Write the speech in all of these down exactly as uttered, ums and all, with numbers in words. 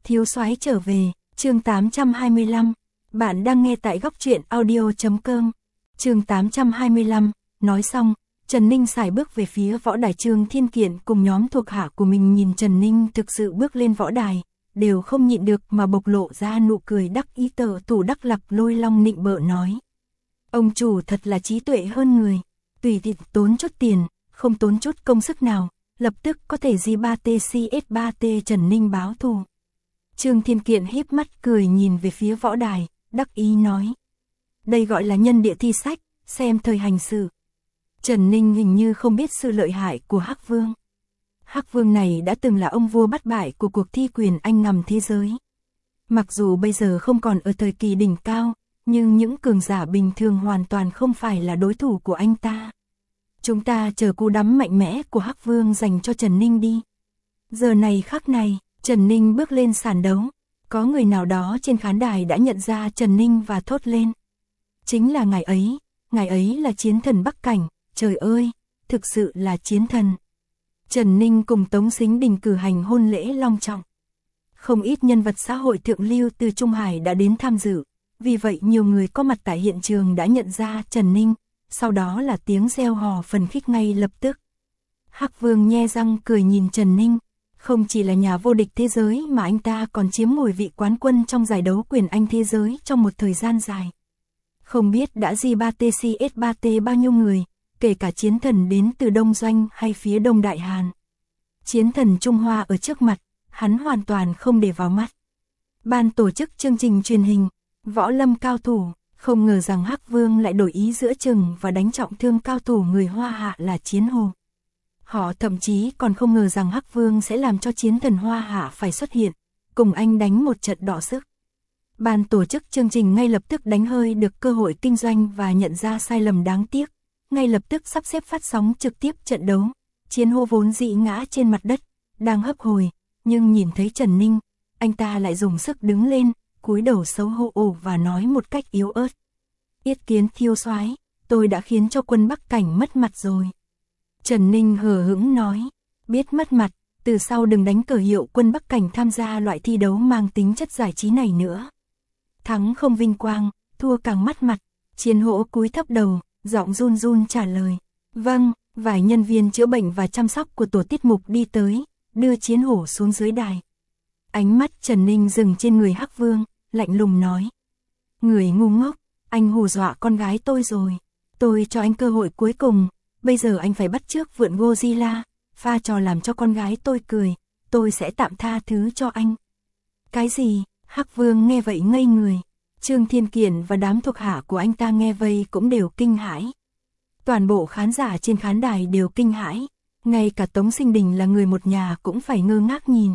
Thiếu soái trở về, chương tám trăm hai mươi lăm. Bạn đang nghe tại góc truyện audio.com. Chương tám trăm hai mươi lăm, nói xong, Trần Ninh sải bước về phía võ đài. Trương Thiên Kiện cùng nhóm thuộc hạ của mình nhìn Trần Ninh thực sự bước lên võ đài, đều không nhịn được mà bộc lộ ra nụ cười đắc ý. Tờ Thủ Đắc Lặc Lôi Long nịnh bợ nói: ông chủ thật là trí tuệ hơn người, tùy tiện tốn chút tiền, không tốn chút công sức nào, lập tức có thể G ba T C S ba T Trần Ninh báo thù. Trương Thiên Kiện híp mắt cười nhìn về phía võ đài, đắc ý nói: đây gọi là nhân địa thi sách, xem thời hành sự. Trần Ninh hình như không biết sự lợi hại của Hắc Vương. Hắc Vương này đã từng là ông vua bắt bại của cuộc thi quyền Anh ngầm thế giới. Mặc dù bây giờ không còn ở thời kỳ đỉnh cao, nhưng những cường giả bình thường hoàn toàn không phải là đối thủ của anh ta. Chúng ta chờ cú đấm mạnh mẽ của Hắc Vương dành cho Trần Ninh đi. Giờ này khắc này, Trần Ninh bước lên sàn đấu. Có người nào đó trên khán đài đã nhận ra Trần Ninh và thốt lên: chính là ngài ấy, ngài ấy là chiến thần Bắc Cảnh, trời ơi, thực sự là chiến thần. Trần Ninh cùng Tống Sính Đình cử hành hôn lễ long trọng. Không ít nhân vật xã hội thượng lưu từ Trung Hải đã đến tham dự, vì vậy nhiều người có mặt tại hiện trường đã nhận ra Trần Ninh, sau đó là tiếng reo hò phấn khích ngay lập tức. Hắc Vương nhe răng cười nhìn Trần Ninh, không chỉ là nhà vô địch thế giới mà anh ta còn chiếm ngôi vị quán quân trong giải đấu quyền Anh thế giới trong một thời gian dài. Không biết đã G ba T C S ba T bao nhiêu người, kể cả chiến thần đến từ Đông Doanh hay phía Đông Đại Hàn. Chiến thần Trung Hoa ở trước mặt, hắn hoàn toàn không để vào mắt. Ban tổ chức chương trình truyền hình, võ lâm cao thủ, không ngờ rằng Hắc Vương lại đổi ý giữa chừng và đánh trọng thương cao thủ người Hoa Hạ là Chiến Hồ. Họ thậm chí còn không ngờ rằng Hắc Vương sẽ làm cho chiến thần Hoa Hạ phải xuất hiện, cùng anh đánh một trận đọ sức. Ban tổ chức chương trình ngay lập tức đánh hơi được cơ hội kinh doanh và nhận ra sai lầm đáng tiếc, ngay lập tức sắp xếp phát sóng trực tiếp trận đấu. Chiến Hồ vốn dĩ ngã trên mặt đất, đang hấp hồi, nhưng nhìn thấy Trần Ninh, anh ta lại dùng sức đứng lên, cúi đầu xấu hổ ồ và nói một cách yếu ớt: yết kiến thiếu soái, tôi đã khiến cho quân Bắc Cảnh mất mặt rồi. Trần Ninh hờ hững nói: biết mất mặt, từ sau đừng đánh cờ hiệu quân Bắc Cảnh tham gia loại thi đấu mang tính chất giải trí này nữa. Thắng không vinh quang, thua càng mất mặt. Chiến Hổ cúi thấp đầu, giọng run run trả lời: vâng. Vài nhân viên chữa bệnh và chăm sóc của tổ tiết mục đi tới, đưa Chiến Hổ xuống dưới đài. Ánh mắt Trần Ninh dừng trên người Hắc Vương, lạnh lùng nói: người ngu ngốc, anh hù dọa con gái tôi rồi. Tôi cho anh cơ hội cuối cùng, bây giờ anh phải bắt chước vượn Godzilla, pha trò làm cho con gái tôi cười, tôi sẽ tạm tha thứ cho anh. Cái gì? Hắc Vương nghe vậy ngây người. Trương Thiên Kiện và đám thuộc hạ của anh ta nghe vây cũng đều kinh hãi. Toàn bộ khán giả trên khán đài đều kinh hãi, ngay cả Tống Sinh Đình là người một nhà cũng phải ngơ ngác nhìn.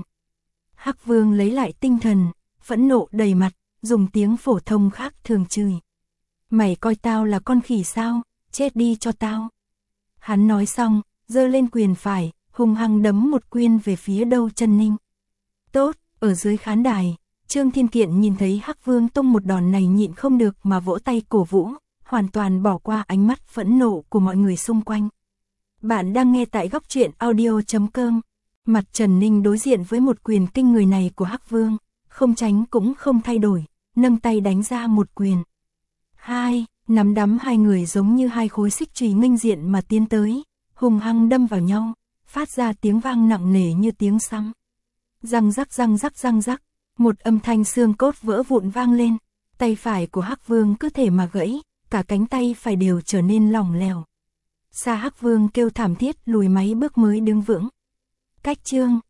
Hắc Vương lấy lại tinh thần, phẫn nộ đầy mặt, dùng tiếng phổ thông khác thường chửi: mày coi tao là con khỉ sao, chết đi cho tao. Hắn nói xong, giơ lên quyền phải, hung hăng đấm một quyền về phía đầu Trần Ninh. Tốt. Ở dưới khán đài, Trương Thiên Kiện nhìn thấy Hắc Vương tung một đòn này nhịn không được mà vỗ tay cổ vũ, hoàn toàn bỏ qua ánh mắt phẫn nộ của mọi người xung quanh. Bạn đang nghe tại góc truyện audio.com. Mặt Trần Ninh đối diện với một quyền kinh người này của Hắc Vương, không tránh cũng không thay đổi, nâng tay đánh ra một quyền. Hai, nắm đấm hai người giống như hai khối xích chùy nghênh diện mà tiến tới, hung hăng đâm vào nhau, phát ra tiếng vang nặng nề như tiếng sấm. Răng rắc răng rắc răng rắc, một âm thanh xương cốt vỡ vụn vang lên, tay phải của Hắc Vương cứ thể mà gãy, cả cánh tay phải đều trở nên lỏng lẻo. Sa Hắc Vương kêu thảm thiết lùi mấy bước mới đứng vững. Cách chương